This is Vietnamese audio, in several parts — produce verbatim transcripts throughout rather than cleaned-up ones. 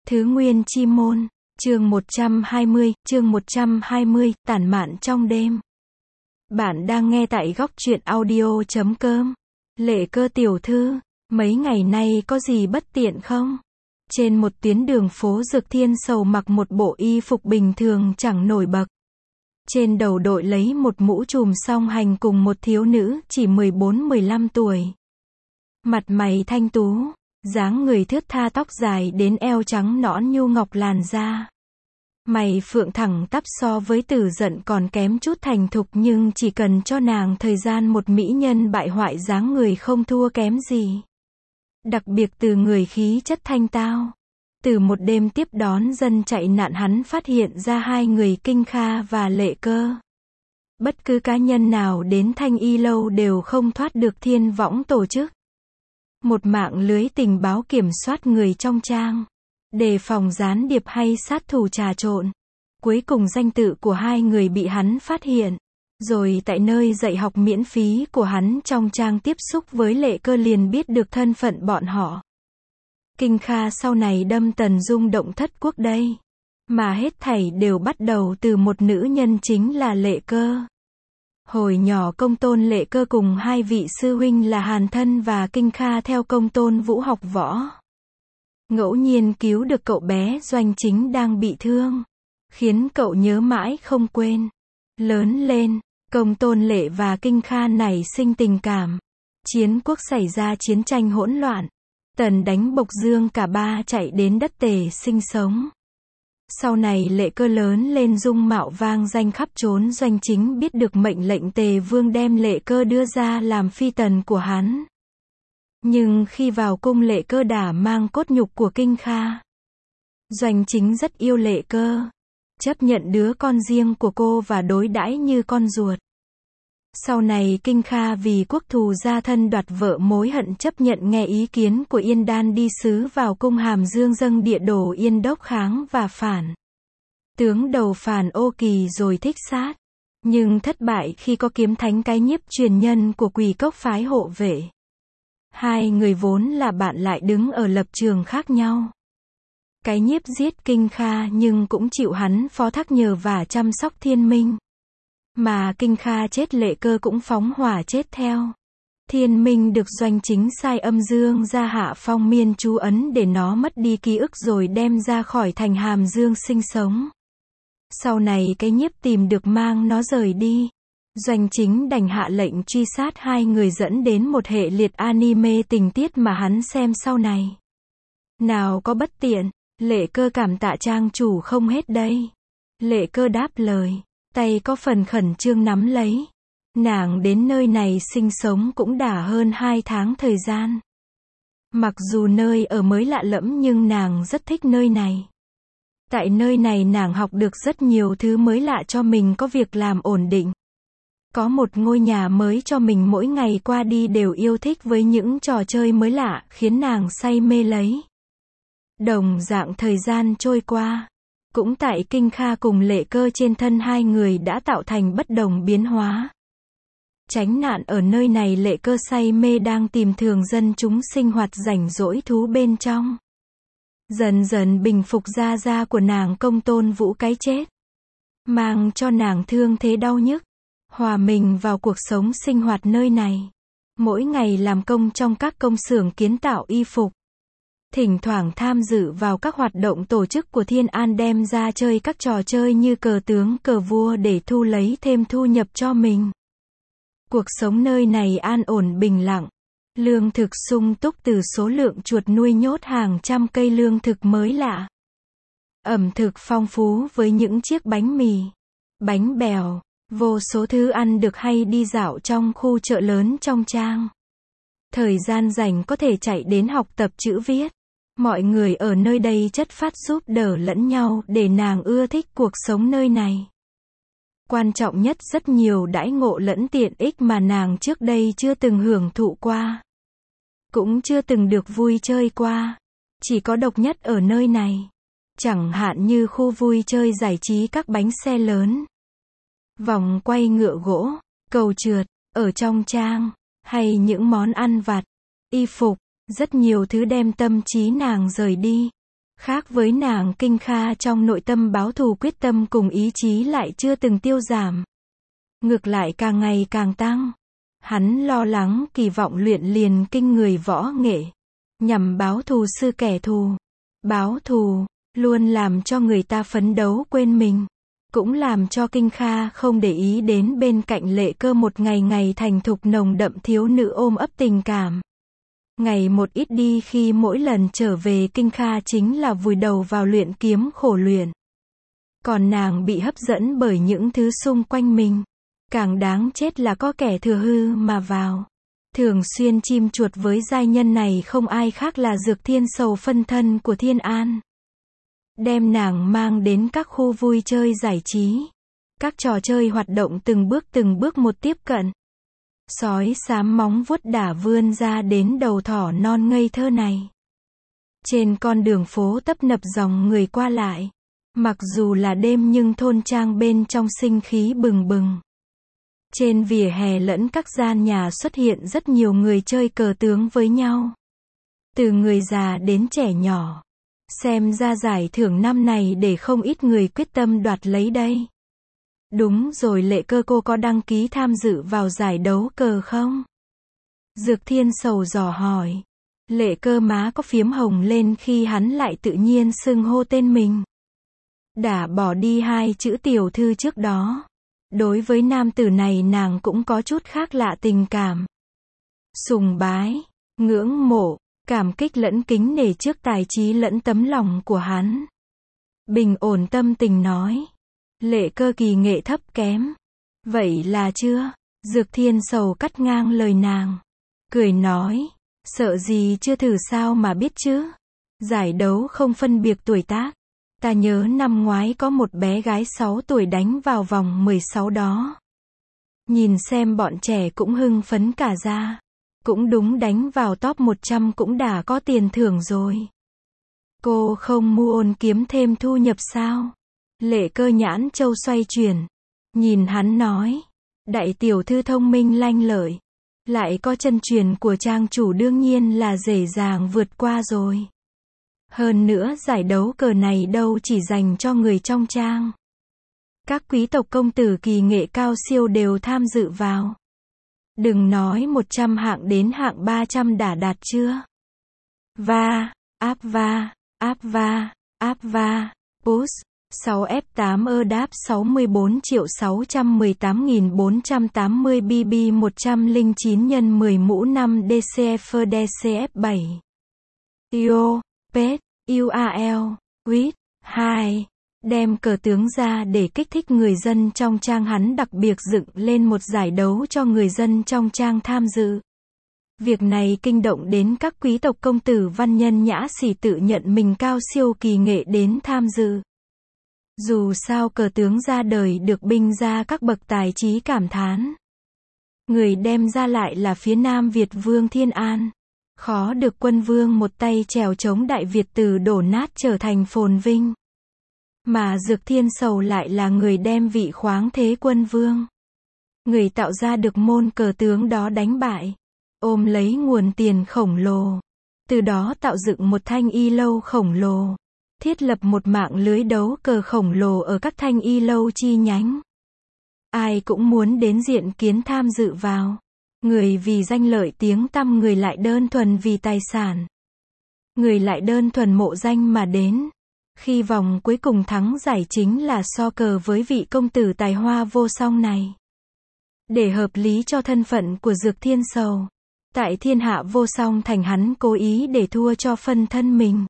Thứ Nguyên Chi Môn, chương một trăm hai mươi, chương một trăm hai mươi, tản mạn trong đêm. Bạn đang nghe tại góc truyện audio chấm com. Lệ Cơ tiểu thư, mấy ngày nay có gì bất tiện không? Trên một tuyến đường phố Dược Thiên Sầu mặc một bộ y phục bình thường chẳng nổi bật. Trên đầu đội lấy một mũ trùm song hành cùng một thiếu nữ chỉ mười bốn mười lăm tuổi. Mặt mày thanh tú, dáng người thướt tha, tóc dài đến eo, trắng nõn nhu ngọc làn da. Mày phượng thẳng tắp, so với Tử Dận còn kém chút thành thục, nhưng chỉ cần cho nàng thời gian, một mỹ nhân bại hoại dáng người không thua kém gì. Đặc biệt từ người khí chất thanh tao. Từ một đêm tiếp đón dân chạy nạn, hắn phát hiện ra hai người Kinh Kha và Lệ Cơ. Bất cứ cá nhân nào đến Thanh Y Lâu đều không thoát được Thiên Võng tổ chức. Một mạng lưới tình báo kiểm soát người trong trang, đề phòng gián điệp hay sát thủ trà trộn. Cuối cùng danh tự của hai người bị hắn phát hiện. Rồi tại nơi dạy học miễn phí của hắn trong trang tiếp xúc với Lệ Cơ liền biết được thân phận bọn họ. Kinh Kha sau này đâm Tần Dung động thất quốc đây. Mà hết thảy đều bắt đầu từ một nữ nhân, chính là Lệ Cơ. Hồi nhỏ Công Tôn Lệ Cơ cùng hai vị sư huynh là Hàn Thân và Kinh Kha theo Công Tôn Vũ học võ. Ngẫu nhiên cứu được cậu bé Doanh Chính đang bị thương, khiến cậu nhớ mãi không quên. Lớn lên, Công Tôn Lệ và Kinh Kha nảy sinh tình cảm. Chiến quốc xảy ra chiến tranh hỗn loạn. Tần đánh Bộc Dương, cả ba chạy đến đất Tề sinh sống. Sau này Lệ Cơ lớn lên dung mạo vang danh khắp trốn. Doanh Chính biết được mệnh lệnh Tề Vương đem Lệ Cơ đưa ra làm phi tần của hắn. Nhưng khi vào cung, Lệ Cơ đã mang cốt nhục của Kinh Kha. Doanh Chính rất yêu Lệ Cơ, chấp nhận đứa con riêng của cô và đối đãi như con ruột. Sau này Kinh Kha vì quốc thù gia thân đoạt vợ, mối hận chấp nhận nghe ý kiến của Yên Đan đi sứ vào cung Hàm Dương dâng địa đồ Yên Đốc kháng và phản. Tướng đầu phản Ô Kỳ rồi thích sát, nhưng thất bại khi có Kiếm Thánh cái nhiếp truyền nhân của Quỷ Cốc phái hộ vệ. Hai người vốn là bạn lại đứng ở lập trường khác nhau. Cái nhiếp giết Kinh Kha nhưng cũng chịu hắn phó thác nhờ và chăm sóc Thiên Minh. Mà Kinh Kha chết, Lệ Cơ cũng phóng hỏa chết theo. Thiên Minh được Doanh Chính sai âm dương ra hạ phong miên chú ấn để nó mất đi ký ức rồi đem ra khỏi thành Hàm Dương sinh sống. Sau này cái nhiếp tìm được mang nó rời đi. Doanh Chính đành hạ lệnh truy sát hai người, dẫn đến một hệ liệt anime tình tiết mà hắn xem sau này. Nào có bất tiện, Lệ Cơ cảm tạ trang chủ không hết đây. Lệ Cơ đáp lời, tay có phần khẩn trương nắm lấy. Nàng đến nơi này sinh sống cũng đã hơn hai tháng thời gian. Mặc dù nơi ở mới lạ lẫm nhưng nàng rất thích nơi này. Tại nơi này nàng học được rất nhiều thứ mới lạ, cho mình có việc làm ổn định. Có một ngôi nhà mới cho mình, mỗi ngày qua đi đều yêu thích với những trò chơi mới lạ, khiến nàng say mê lấy. Đồng dạng thời gian trôi qua. Cũng tại Kinh Kha cùng Lệ Cơ, trên thân hai người đã tạo thành bất đồng biến hóa. Tránh nạn ở nơi này, Lệ Cơ say mê đang tìm thường dân chúng sinh hoạt rảnh rỗi thú bên trong. Dần dần bình phục gia gia của nàng Công Tôn Vũ cái chết, mang cho nàng thương thế đau nhức. Hòa mình vào cuộc sống sinh hoạt nơi này. Mỗi ngày làm công trong các công xưởng kiến tạo y phục. Thỉnh thoảng tham dự vào các hoạt động tổ chức của Thiên An, đem ra chơi các trò chơi như cờ tướng, cờ vua để thu lấy thêm thu nhập cho mình. Cuộc sống nơi này an ổn bình lặng. Lương thực sung túc, từ số lượng chuột nuôi nhốt hàng trăm cây lương thực mới lạ. Ẩm thực phong phú với những chiếc bánh mì, bánh bèo, vô số thứ ăn được, hay đi dạo trong khu chợ lớn trong trang. Thời gian rảnh có thể chạy đến học tập chữ viết. Mọi người ở nơi đây chất phát giúp đỡ lẫn nhau, để nàng ưa thích cuộc sống nơi này. Quan trọng nhất, rất nhiều đãi ngộ lẫn tiện ích mà nàng trước đây chưa từng hưởng thụ qua. Cũng chưa từng được vui chơi qua. Chỉ có độc nhất ở nơi này. Chẳng hạn như khu vui chơi giải trí, các bánh xe lớn, vòng quay ngựa gỗ, cầu trượt, ở trong trang, hay những món ăn vặt, y phục, rất nhiều thứ đem tâm trí nàng rời đi. Khác với nàng, Kinh Kha trong nội tâm báo thù quyết tâm cùng ý chí lại chưa từng tiêu giảm. Ngược lại càng ngày càng tăng. Hắn lo lắng kỳ vọng luyện liền kinh người võ nghệ, nhằm báo thù sư kẻ thù. Báo thù, luôn làm cho người ta phấn đấu quên mình. Cũng làm cho Kinh Kha không để ý đến bên cạnh Lệ Cơ một ngày ngày thành thục nồng đậm thiếu nữ ôm ấp tình cảm. Ngày một ít đi, khi mỗi lần trở về Kinh Kha chính là vùi đầu vào luyện kiếm khổ luyện. Còn nàng bị hấp dẫn bởi những thứ xung quanh mình. Càng đáng chết là có kẻ thừa hư mà vào. Thường xuyên chim chuột với giai nhân này không ai khác là Dược Thiên Sầu, phân thân của Thiên An. Đem nàng mang đến các khu vui chơi giải trí. Các trò chơi hoạt động từng bước từng bước một tiếp cận. Sói xám móng vuốt đã vươn ra đến đầu thỏ non ngây thơ này. Trên con đường phố tấp nập dòng người qua lại. Mặc dù là đêm nhưng thôn trang bên trong sinh khí bừng bừng. Trên vỉa hè lẫn các gian nhà xuất hiện rất nhiều người chơi cờ tướng với nhau. Từ người già đến trẻ nhỏ. Xem ra giải thưởng năm này để không ít người quyết tâm đoạt lấy đây. Đúng rồi, Lệ Cơ, cô có đăng ký tham dự vào giải đấu cờ không? Dược Thiên Sầu dò hỏi. Lệ Cơ má có phiếm hồng lên khi hắn lại tự nhiên xưng hô tên mình. Đã bỏ đi hai chữ tiểu thư trước đó. Đối với nam tử này nàng cũng có chút khác lạ tình cảm. Sùng bái, ngưỡng mộ, cảm kích lẫn kính nể trước tài trí lẫn tấm lòng của hắn. Bình ổn tâm tình nói. Lệ Cơ kỳ nghệ thấp kém. Vậy là chưa? Dược Thiên Sầu cắt ngang lời nàng. Cười nói. Sợ gì chưa thử sao mà biết chứ? Giải đấu không phân biệt tuổi tác. Ta nhớ năm ngoái có một bé gái sáu tuổi đánh vào vòng mười sáu đó. Nhìn xem bọn trẻ cũng hưng phấn cả ra. Cũng đúng, đánh vào top một trăm cũng đã có tiền thưởng rồi. Cô không mua ôn kiếm thêm thu nhập sao? Lệ Cơ nhãn châu xoay chuyển. Nhìn hắn nói. Đại tiểu thư thông minh lanh lợi. Lại có chân truyền của trang chủ, đương nhiên là dễ dàng vượt qua rồi. Hơn nữa giải đấu cờ này đâu chỉ dành cho người trong trang. Các quý tộc công tử kỳ nghệ cao siêu đều tham dự vào. Đừng nói một trăm hạng, đến hạng ba trăm đã đạt chưa? Va, áp va, áp va, áp va, push, sáu F tám ơ đáp sáu mươi bốn triệu sáu trăm mười tám nghìn bốn trăm tám mươi B B một trăm lẻ chín nhân mười mũ năm D C F D C F bảy. Yo, pet, U A L, quýt, hai. Đem cờ tướng ra để kích thích người dân trong trang, hắn đặc biệt dựng lên một giải đấu cho người dân trong trang tham dự. Việc này kinh động đến các quý tộc công tử văn nhân nhã sĩ tự nhận mình cao siêu kỳ nghệ đến tham dự. Dù sao cờ tướng ra đời được binh gia các bậc tài trí cảm thán. Người đem ra lại là phía Nam Việt vương Thiên An. Khó được quân vương một tay trèo chống Đại Việt từ đổ nát trở thành phồn vinh. Mà Dược Thiên Sầu lại là người đem vị khoáng thế quân vương. Người tạo ra được môn cờ tướng đó đánh bại. Ôm lấy nguồn tiền khổng lồ. Từ đó tạo dựng một thanh y lâu khổng lồ. Thiết lập một mạng lưới đấu cờ khổng lồ ở các thanh y lâu chi nhánh. Ai cũng muốn đến diện kiến tham dự vào. Người vì danh lợi tiếng tăm, người lại đơn thuần vì tài sản. Người lại đơn thuần mộ danh mà đến. Khi vòng cuối cùng thắng giải chính là so cờ với vị công tử tài hoa vô song này. Để hợp lý cho thân phận của Dược Thiên Sầu, tại thiên hạ vô song thành, hắn cố ý để thua cho phân thân mình.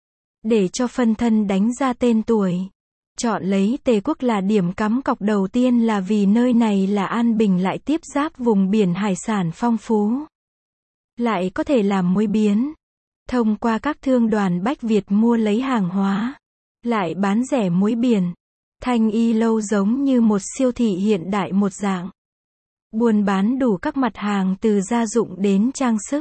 Để cho phân thân đánh ra tên tuổi. Chọn lấy Tề Quốc là điểm cắm cọc đầu tiên là vì nơi này là an bình, lại tiếp giáp vùng biển hải sản phong phú. Lại có thể làm muối biến. Thông qua các thương đoàn Bách Việt mua lấy hàng hóa. Lại bán rẻ muối biển. Thanh y lâu giống như một siêu thị hiện đại một dạng. Buôn bán đủ các mặt hàng từ gia dụng đến trang sức,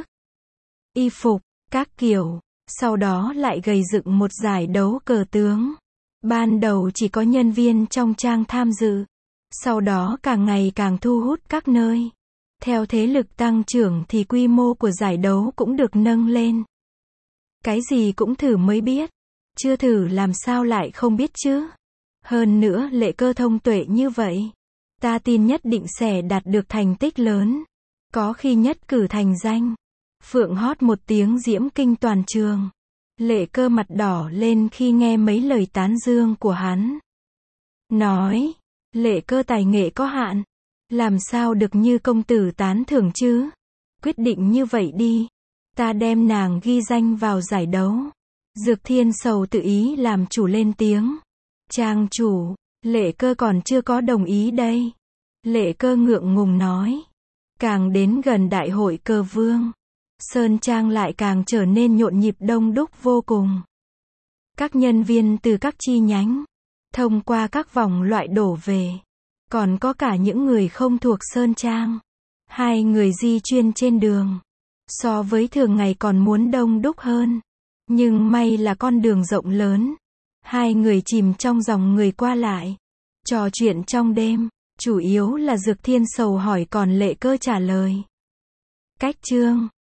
y phục, các kiểu. Sau đó lại gầy dựng một giải đấu cờ tướng. Ban đầu chỉ có nhân viên trong trang tham dự. Sau đó càng ngày càng thu hút các nơi. Theo thế lực tăng trưởng thì quy mô của giải đấu cũng được nâng lên. Cái gì cũng thử mới biết. Chưa thử làm sao lại không biết chứ. Hơn nữa Lệ Cơ thông tuệ như vậy. Ta tin nhất định sẽ đạt được thành tích lớn. Có khi nhất cử thành danh. Phượng hót một tiếng diễm kinh toàn trường. Lệ Cơ mặt đỏ lên khi nghe mấy lời tán dương của hắn. Nói, Lệ Cơ tài nghệ có hạn. Làm sao được như công tử tán thưởng chứ? Quyết định như vậy đi. Ta đem nàng ghi danh vào giải đấu. Dược Thiên Sầu tự ý làm chủ lên tiếng. Trang chủ, Lệ Cơ còn chưa có đồng ý đây. Lệ Cơ ngượng ngùng nói. Càng đến gần đại hội Cơ Vương, Sơn Trang lại càng trở nên nhộn nhịp đông đúc vô cùng. Các nhân viên từ các chi nhánh, thông qua các vòng loại đổ về. Còn có cả những người không thuộc Sơn Trang. Hai người di chuyên trên đường. So với thường ngày còn muốn đông đúc hơn. Nhưng may là con đường rộng lớn. Hai người chìm trong dòng người qua lại. Trò chuyện trong đêm. Chủ yếu là Dược Thiên Sầu hỏi còn Lệ Cơ trả lời. Cách chương